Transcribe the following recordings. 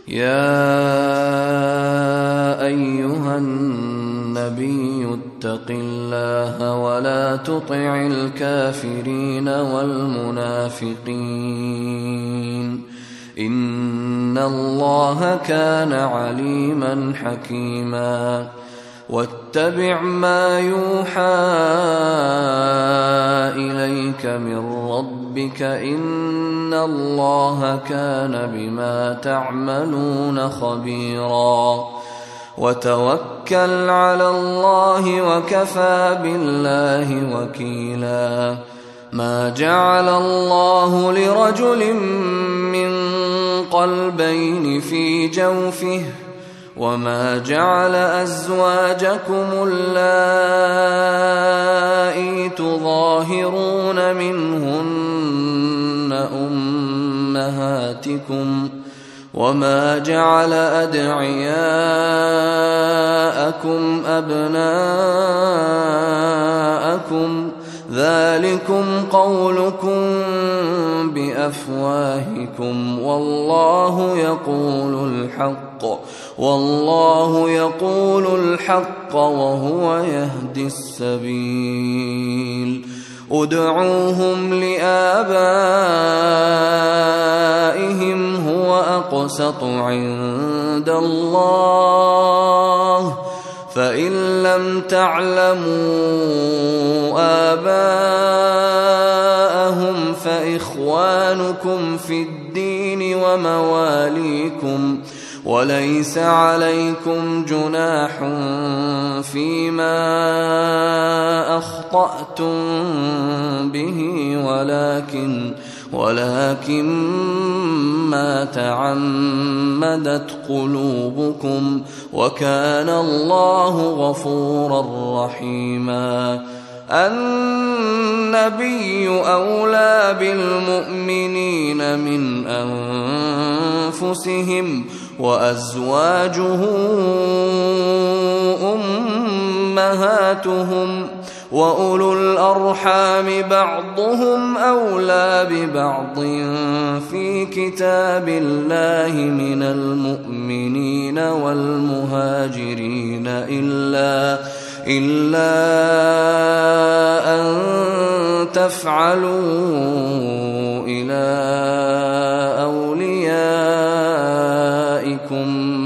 يا أيها النبي اتق الله ولا تطع الكافرين والمنافقين إن الله كان عليما حكيما واتبع ما يوحى إليك من ربك إن الله كان بما تعملون خبيرا وتوكل على الله وكفى بالله وكيلا ما جعل الله لرجل من قلبين في جوفه وما جعل أزواجكم اللائي تظاهرون منهن أمهاتكم وما جعل أدعياءكم أبناءكم ذلكم قولكم بأفواهكم والله يقول الحق وهو يهدي السبيل ادعوهم لآبائهم هو أقسط عند الله فإن لم تعلموا آباءهم فإخوانكم في الدين ومواليكم وليس عليكم جناح فيما أخطأتم به ولكن ما تعمدت قلوبكم وكان الله غفورا رحيما النبي أولى بالمؤمنين من أنفسهم وأزواجه أمهاتهم وأولو الأرحام بعضهم أولى ببعض في كتاب الله من المؤمنين والمهاجرين إلا أن تفعلوا إلى أوليائكم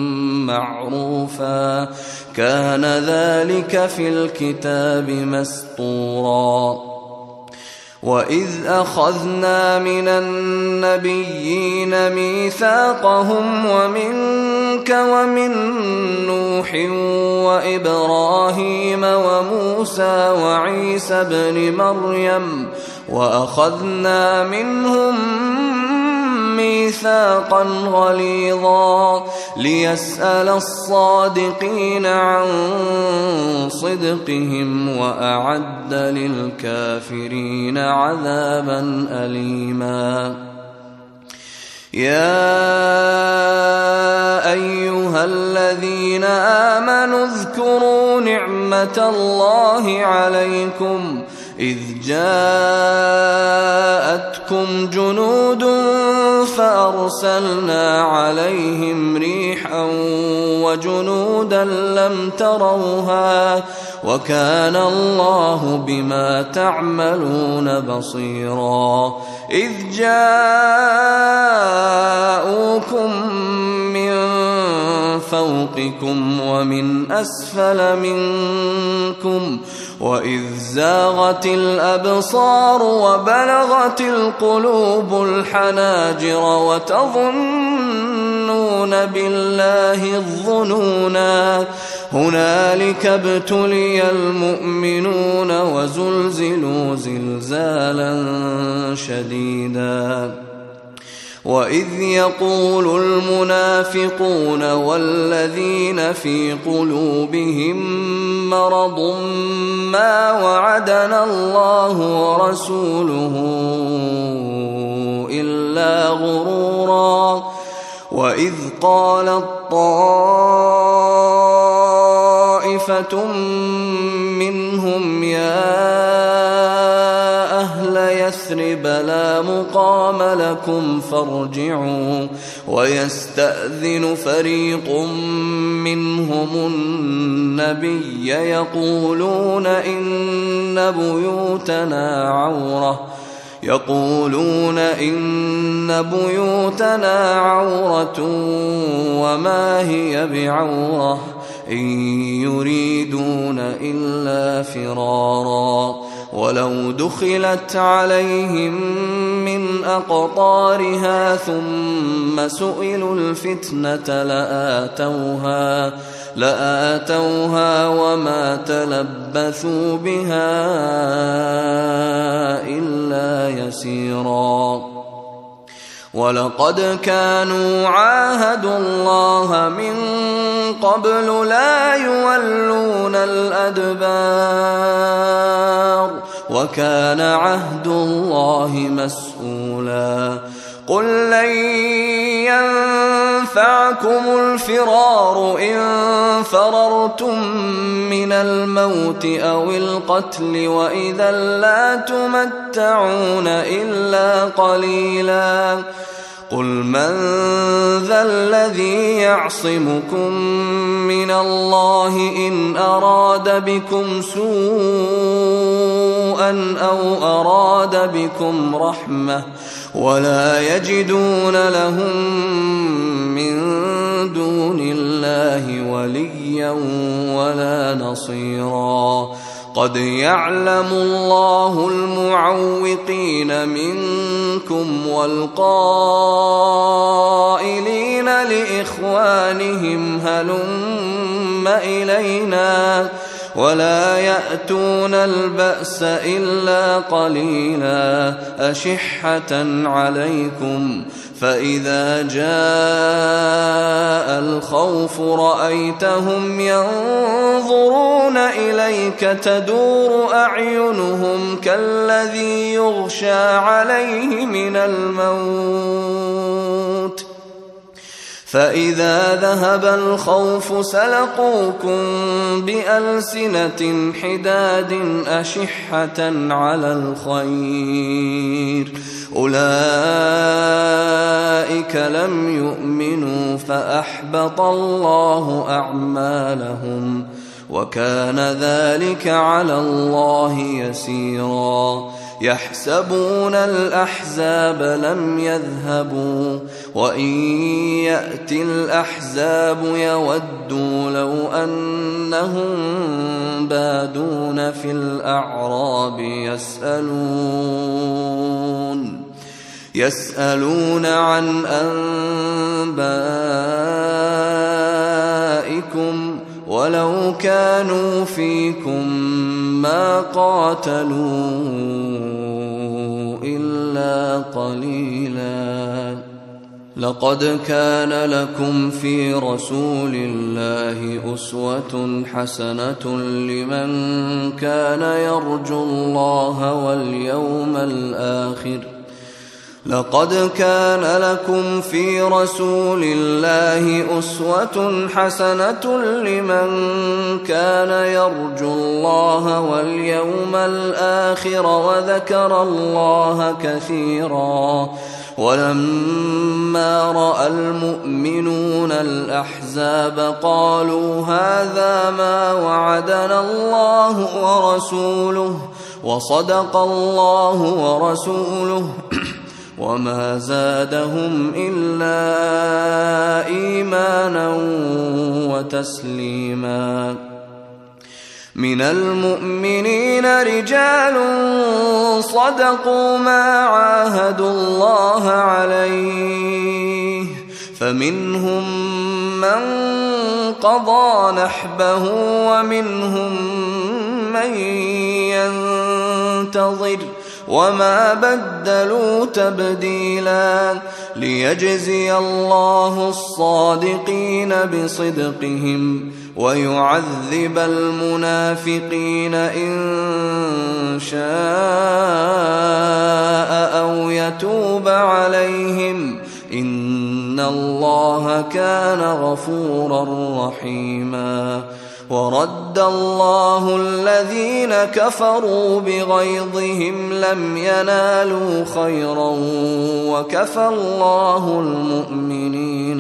معروفا كان ذلك في الكتاب مسطورا وإذ أخذنا من النبيين ميثاقهم ومنك ومن نوح وإبراهيم وموسى وعيسى بن مريم وأخذنا منهم ميثاقا غليظا ليسأل الصادقين عن صدقهم وأعد للكافرين عذابا أليما يا أيها الذين آمنوا اذكروا نعمة الله عليكم إذ جاءتكم جنود فأرسلنا عليهم ريحا وجنودا لم تروها وكان الله بما تعملون بصيرا إذ جاءوكم من فوقكم ومن أسفل منكم وإذ زاغت الأبصار وبلغت القلوب الحناجر وتظنون بالله الظنونا هنالك ابتلي المؤمنون وزلزلوا زلزالا شديدا وإذ يقول المنافقون والذين في قلوبهم مرض ما وعدنا الله ورسوله إلا غرورا وإذ قالت طائفة منهم يا أهل يثرب يثرب لا مقام لكم فارجعوا. ويستأذن فريق منهم النبي يقولون إن بيوتنا عورة وما هي بعورة إن يريدون إلا فرارا. ولو دخلت عليهم من أقطارها ثم سئلوا الفتنة لآتوها وما تلبثوا بها إلا يسيرا. ولقد كانوا عاهدوا الله من قبل لا يولون الأدبار وكان عهد الله مسؤولا. قل لن ينفعكم الفرار إن فررتم من الموت أو القتل وإذا لا تمتعون إلا قليلا. قل من ذا الذي يعصمكم من الله إن أراد بكم سوءا أو أراد بكم رحمة ولا يجدون لهم من دون الله وليا ولا نصيرا. قد يعلم الله المعوقين منكم والقائلين لإخوانهم هلم إلينا ولا يأتون البأس إلا قليلا أشحة عليكم. فإذا جاء الخوف رأيتهم ينظرون إليك تدور أعينهم كالذي يغشى عليه من الموت فإذا ذهب الخوف سلقوكم بألسنة حداد أشحة على الخير أولئك لم يؤمنوا فأحبط الله أعمالهم وكان ذلك على الله يسيرا. يحسبون الأحزاب لم يذهبوا وإن يأتي الأحزاب يودوا لو أنهم بادون في الأعراب يسألون عن أنبائكم ولو كانوا فيكم ما قاتلوا إلا قليلا. لقد كان لكم في رسول الله أسوة حسنة لمن كان يرجو الله واليوم الآخر لقد كان لكم في رسول الله أسوة حسنة لمن كان يرجو الله واليوم الآخر وذكر الله كثيرا. ولما رأى المؤمنون الأحزاب قالوا هذا ما وعدنا الله ورسوله وصدق الله ورسوله وما زادهم إلا إيمانا وتسليما. من المؤمنين رجال صدقوا ما عاهدوا الله عليه فمنهم من قضى نحبه ومنهم من ينتظر وما بدلوا تبديلا. ليجزي الله الصادقين بصدقهم ويعذب المنافقين إن شاء أو يتوب عليهم إن الله كان غفورا رحيما. ورد الله الذين كفروا بغيظهم لم ينالوا خيرا وكفى الله المؤمنين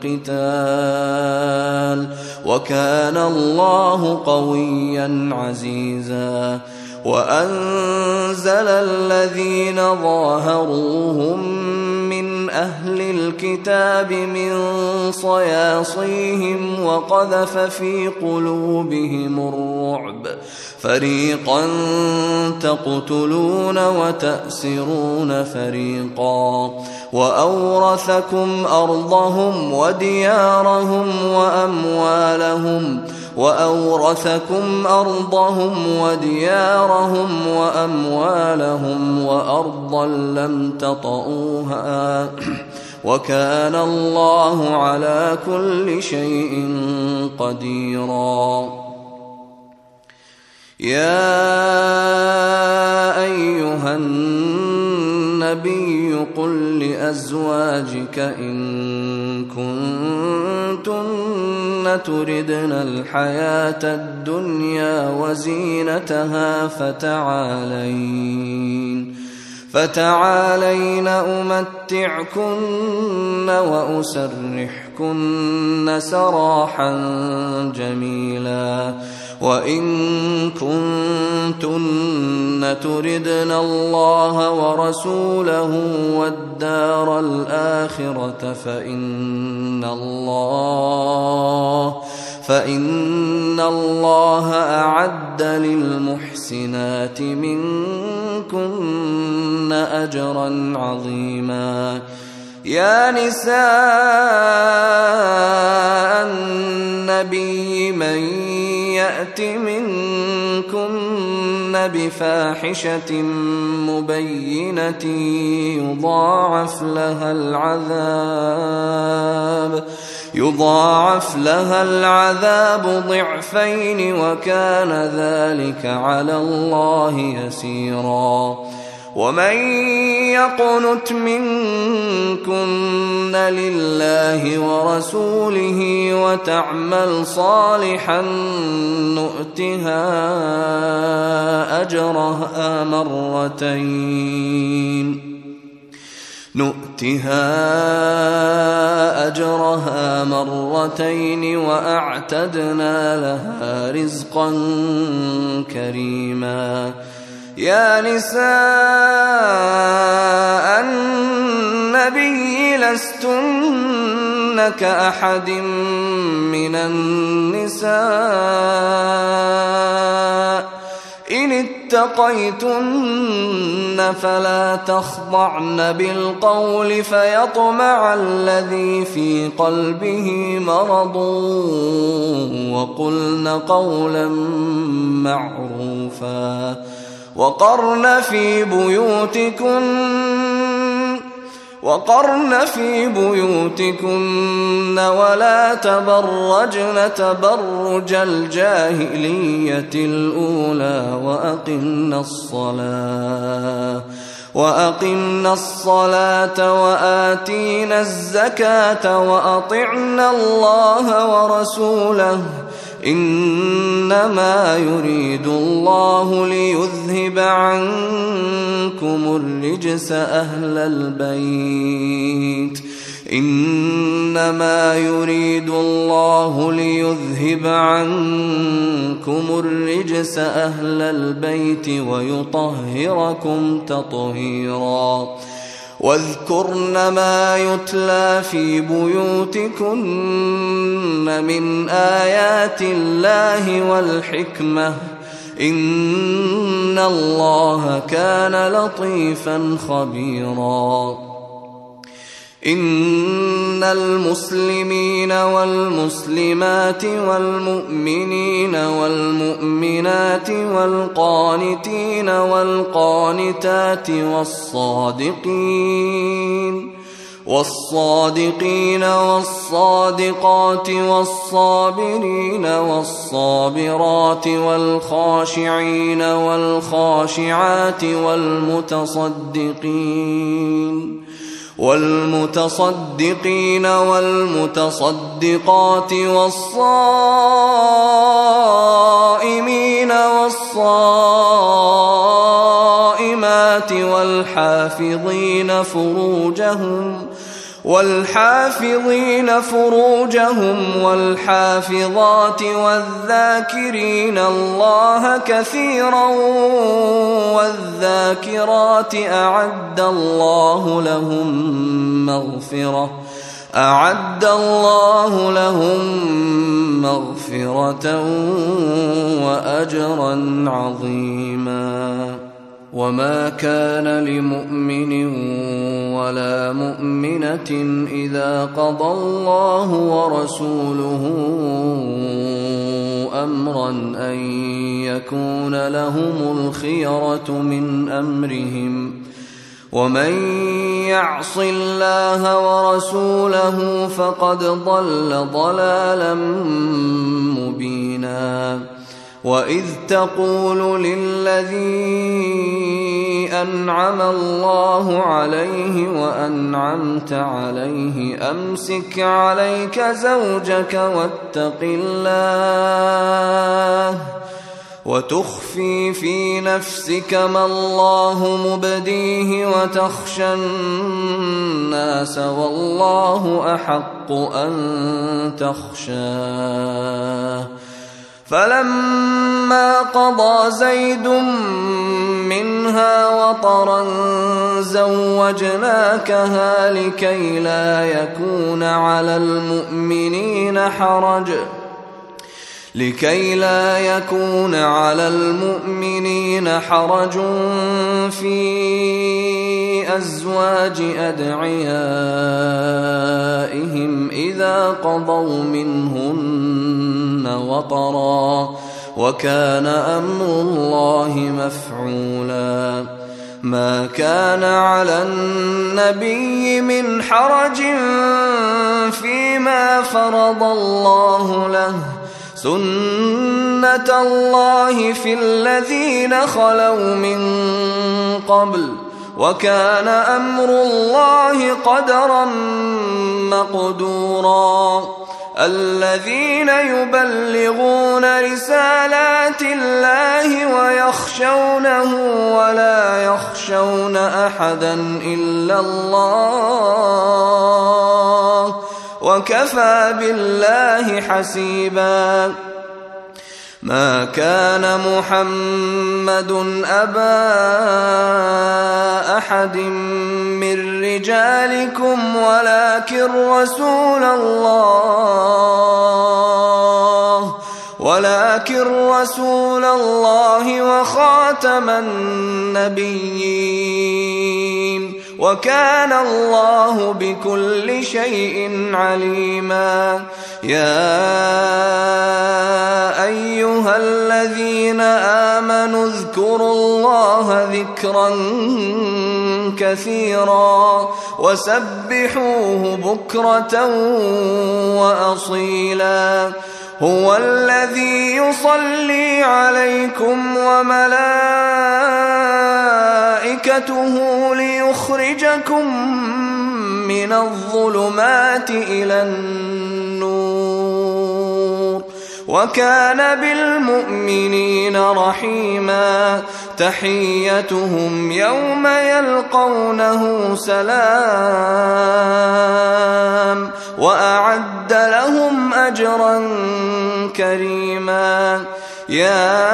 القتال وكان الله قويا عزيزا وأنزل الذين ظاهروهم من أهل الكتاب من صياصيهم وقذف في قلوبهم الرعب فريقا تقتلون وتأسرون فريقا وأورثكم أرضهم وديارهم وأموالهم وأرضا لم تطئوها وكان الله على كل شيء قديرا يا أيها النبي قل لأزواجك إن كنتن تردن الحياة الدنيا وزينتها فتعالين أمتعكن وأسرحكن سراحا جميلا وإن كنتن تردن الله ورسوله والدار الآخرة فإن الله أعد للمحسنات منكن أجرا عظيما يا نساء النبي من يأت منكن بفاحشة مبينة يضاعف لها العذاب ضعفين وكان ذلك على الله يسيرا ومن يقنت منكن لله ورسوله وتعمل صالحا نؤتها أجرها مرتين وأعتدنا لها رزقا كريما يا نساء النبي لستن كأحد من النساء إن اتقيتن فلا تخضعن بالقول فيطمع الذي في قلبه مرض وقلن قولا معروفا وقرن في بيوتكن ولا تبرجن تبرج الجاهلية الأولى وأقمنا الصلاة وآتينا الزكاة وأطعنا الله ورسوله إنما يريد الله ليذهب عنكم الرجس أهل البيت ويطهركم تطهيرا واذكرن ما يتلى في بيوتكن من آيات الله والحكمة إن الله كان لطيفا خبيرا إن المسلمين والمسلمات والمؤمنين والمؤمنات والقانتين والقانتات والصادقين والصادقات والصابرين والصابرات والخاشعين والخاشعات والمتصدقين والمتصدقات والصائمين والصائمات والحافظين فروجهم والحافظات والذاكرين الله كثيرا والذاكرات أعد الله لهم مغفرة وأجرا عظيما. وما كان لمؤمن ولا مؤمنة إذا قضى الله ورسوله أمرا أن يكون لهم الخيرة من أمرهم، ومن يعص الله ورسوله فقد ضل ضلالا مبينا. وإذ تقول للذي أنعم الله عليه وأنعمت عليه أمسك عليك زوجك واتق الله وتخفي في نفسك ما الله مبديه وتخشى الناس والله أحق أن تخشاه. فلما قضى زيد منها وطرا زوجناكها لكي لا يكون على المؤمنين حرج في أزواج أدعيائهم إذا قضوا منهن وطرا، وكان أمر الله مفعولا. ما كان على النبي من حرج فيما فرض الله له، سنة الله في الذين خلوا من قبل، وكان أمر الله قدرا مقدورا. الذين يبلغون رسالات الله ويخشونه ولا يخشون أحدا إلا الله وكفى بالله حسيبا. ما كان محمد أبا أحد من رجالكم ولكن رسول الله وخاتم النبيين، وكان الله بكل شيء عليما. يا أيها الذين آمنوا اذكروا الله ذكرا كثيرا وسبحوه بكرة وأصيلا. هو الذي يصلي عليكم وملائكته ليخرجكم من الظلمات إلى النور، وكان بالمؤمنين رحيما. تحيتهم يوم يلقونه سلام، وأعد لهم أجرا كريما. يا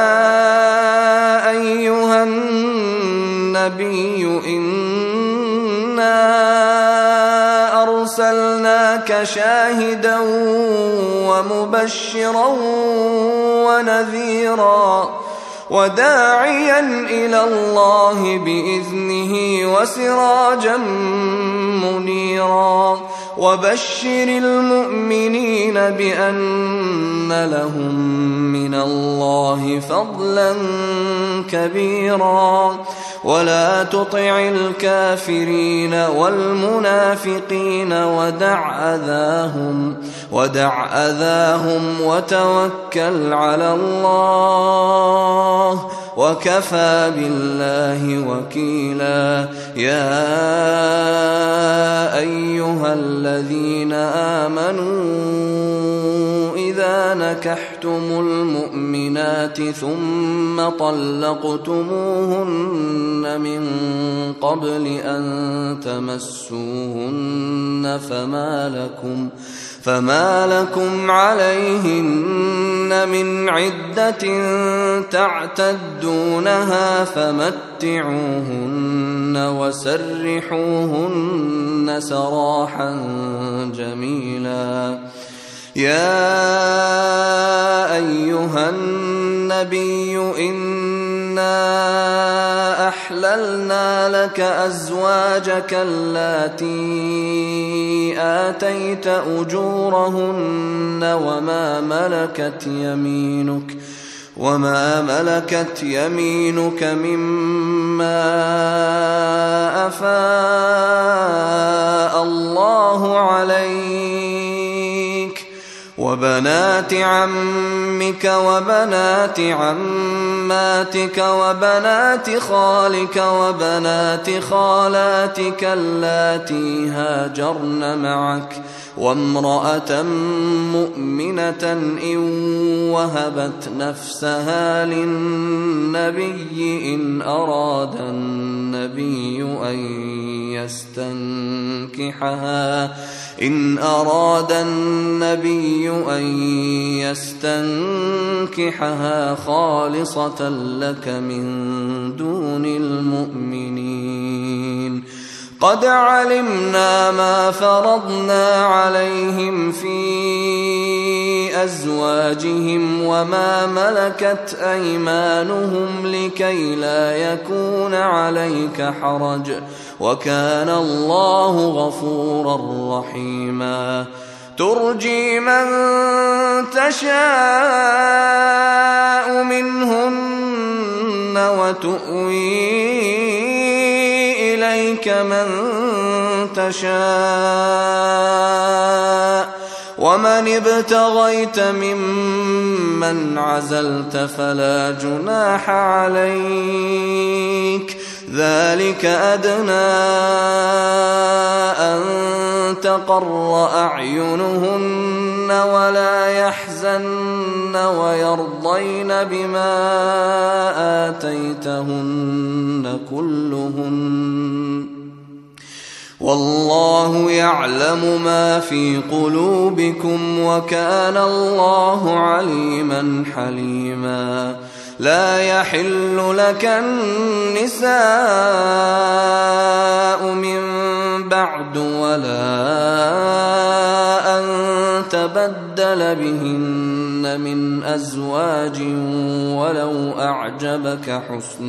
أيها النبي إنا أرسلناك شاهدا ومبشرا ونذيرا وداعيا إلى الله بإذنه وسراجا منيرا. وبشر المؤمنين بأن لهم من الله فضلا كبيرا. ولا تطع الكافرين والمنافقين ودع أذاهم وتوكل على الله وكفى بالله وكيلا. يا أيها الذين آمنوا إذا نكحتم المؤمنات ثم طلقتموهن من قبل أن تمسوهن فما لكم عليهن من عدة تعتدونها فمتعوهن وسرحوهن سراحا جميلا. يا أيها النبي إنا أحللنا لك أزواجك اللاتي آتيت أجورهن وما ملكت يمينك مما أفاء الله عليك، وبنات عمك وبنات عماتك وبنات خالك وبنات خالاتك اللاتي هاجرن معك، وامرأة مؤمنة إن وهبت نفسها للنبي إن أراد النبي أن يستنكحها خالصة لك من دون المؤمنين. قد علمنا ما فرضنا عليهم في أزواجهم وما ملكت أيمانهم لكي لا يكون عليك حرج، وكان الله غفورا رحيما. ترجي من تشاء منهن وتؤوي إليك من تشاء، ومن ابتغيت ممن عزلت فلا جناح عليك، ذلك أدنى أن تقر أعينهن ولا يحزن ويرضين بما آتيتهن كلهن، والله يعلم ما في قلوبكم وكان الله عليما حليما. لا يحل لك النساء من بعد ولا أن تبدل بهن من أزواج ولو أعجبك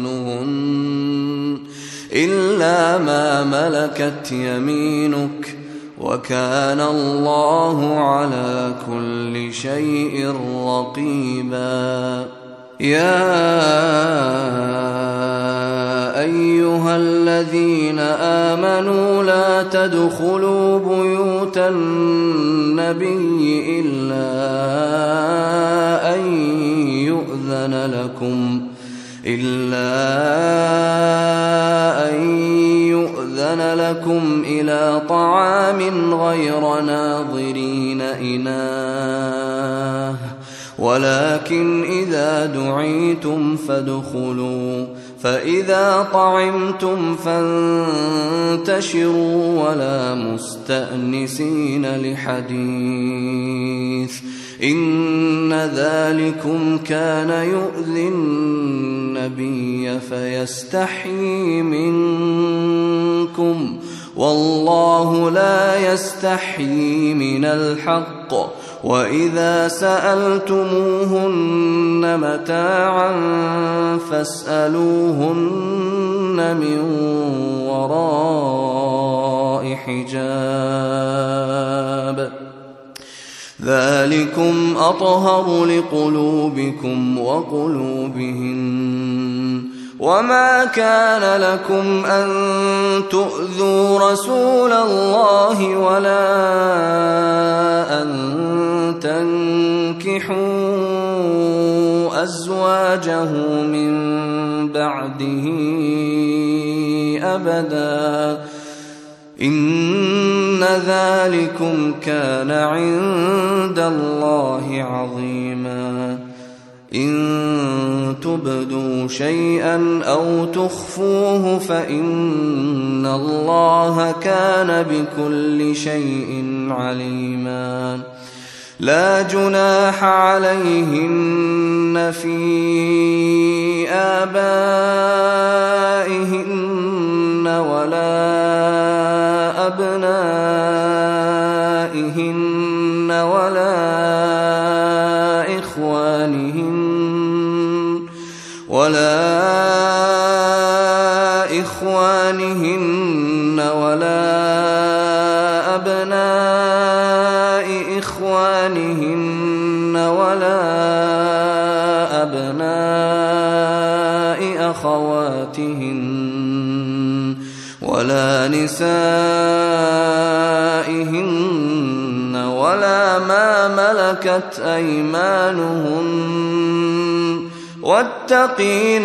حسنهن إلا ما ملكت يمينك، وكان الله على كل شيء رقيبا. يا أيها الذين آمنوا لا تدخلوا بيوت النبي إلا أن يؤذن لكم إلى طعام غير ناظرين إناه، ولكن إذا دعيتم فادخلوا، فإذا طعمتم فانتشروا ولا مستأنسين لحديث، إن ذلكم كان يؤذي النبي فيستحيي منكم، والله لا يستحيي من الحق. وإذا سألتموهن متاعا فاسألوهن من وراء حجاب، ذلكم أطهر لقلوبكم وقلوبهن. وما كان لكم أن تؤذوا رسول الله ولا أن تنكحوا أزواجه من بعده أبدا إن ذلكم كان عند الله عظيما إن تبدوا شيئا أو تخفوه فإن الله كان بكل شيء عليما لا جناح عليهن في آبائهن ولا أبنائهن ولا إخوانهن ولا أبناء إخوانهن ولا أبناء أخواتهن ولا نسائهن ولا ما ملكت أيمانهن واتقين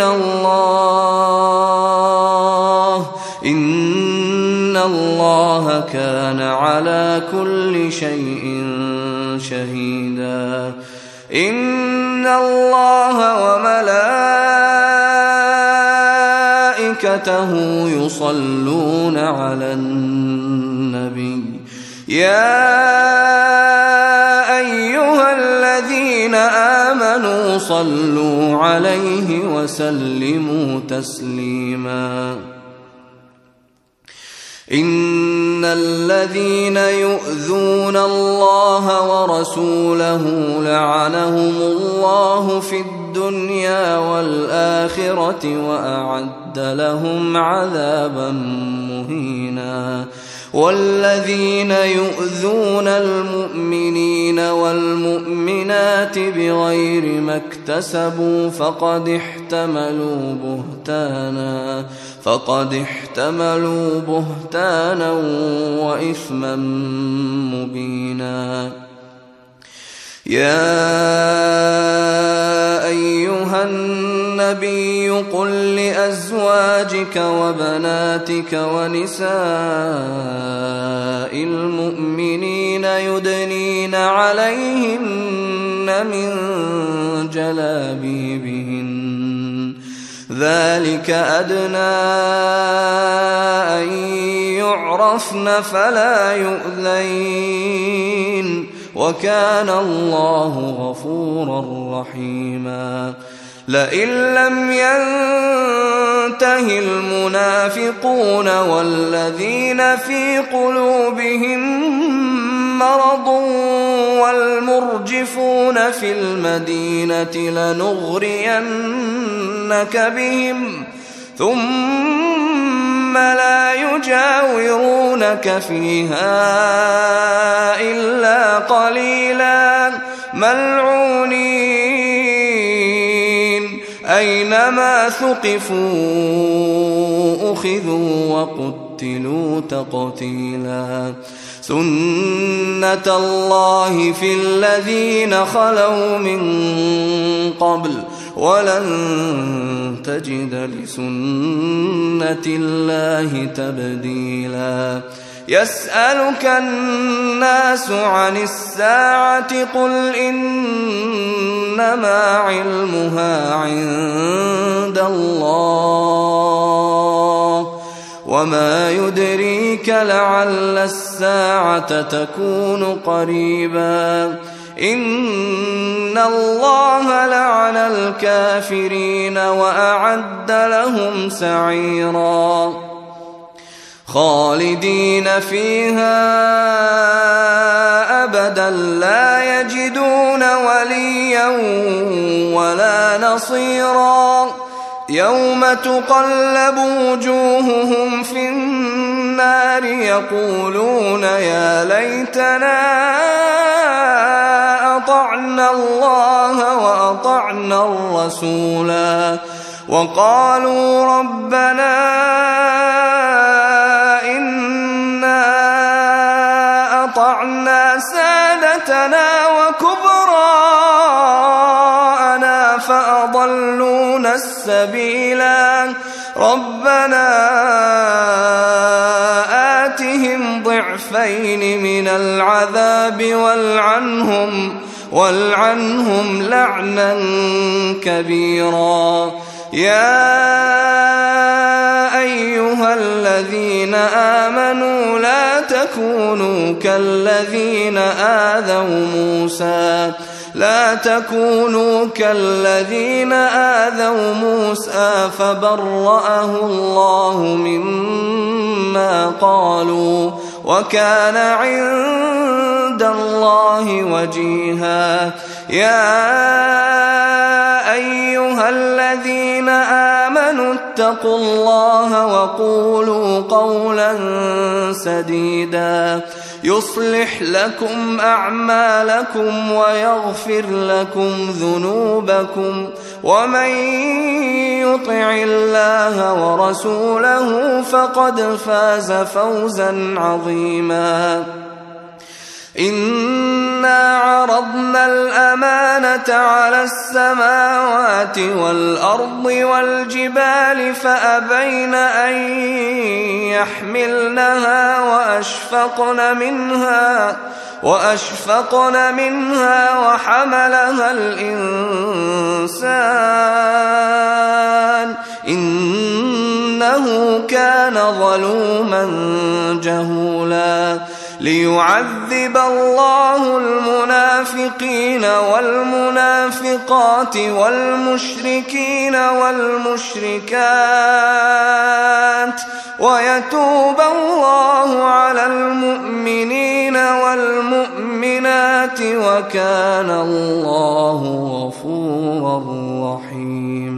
الله إن الله كان على كل شيء شهيدا إن الله وملائكته يصلون على النبي يا أيها الذين آمنوا صلوا عليه وسلموا تسليما إن الذين يؤذون الله ورسوله لعنهم الله في الدنيا والآخرة وأعد لهم عذابا مهينا والذين يؤذون المؤمنين والمؤمنات بغير ما اكتسبوا فقد احتملوا بهتانا وإثما مبينا يا أيها النبي قل لأزواجك وبناتك ونساء المؤمنين يدنين عليهن من جلابيبهن ذلك أدنى أن يعرفن فلا يؤذين وكان الله غفورا رحيما لئن لم ينته المنافقون والذين في قلوبهم مرض والمرجفون في المدينة لنغرينك بهم ثم لا يجاورونك فيها إلا قليلا ملعونين أينما ثقفوا أخذوا وقتلوا تقتيلا سنة الله في الذين خلوا من قبل ولن تجد لسنة الله تبديلا يسألك الناس عن الساعة قل إنما علمها عند الله وما يدريك لعل الساعة تكون قريبا إن الله لعن الكافرين وأعد لهم سعيرا خالدين فيها أبدا لا يجدون وليا ولا نصيرا يوم تقلب وجوههم في النار يقولون يا ليتنا أطعنا الله وأطعنا الرسولا وقالوا ربنا إنا أطعنا سادتنا وكبراءنا فأضلونا السبيلا ربنا آتهم ضعفين من العذاب والعنهم لعنا كبيرا يا أيها الذين آمنوا لا تكونوا كالذين آذوا موسى فبرأه الله مما قالوا وكان عند الله وجيها يا أيها الذين آمنوا اتقوا الله وقولوا قولا سديدا يصلح لكم أعمالكم ويغفر لكم ذنوبكم ومن يطع الله ورسوله فقد فاز فوزا عظيما إنا عرضنا الأمانة على السماوات والأرض والجبال فأبين أن يحملنها وأشفقن منها وحملها الإنسان إنه كان ظلوما جهولا ليعذب الله المنافقين والمنافقات والمشركين والمشركات ويتوب الله على المؤمنين والمؤمنات وكان الله غفورا رحيما.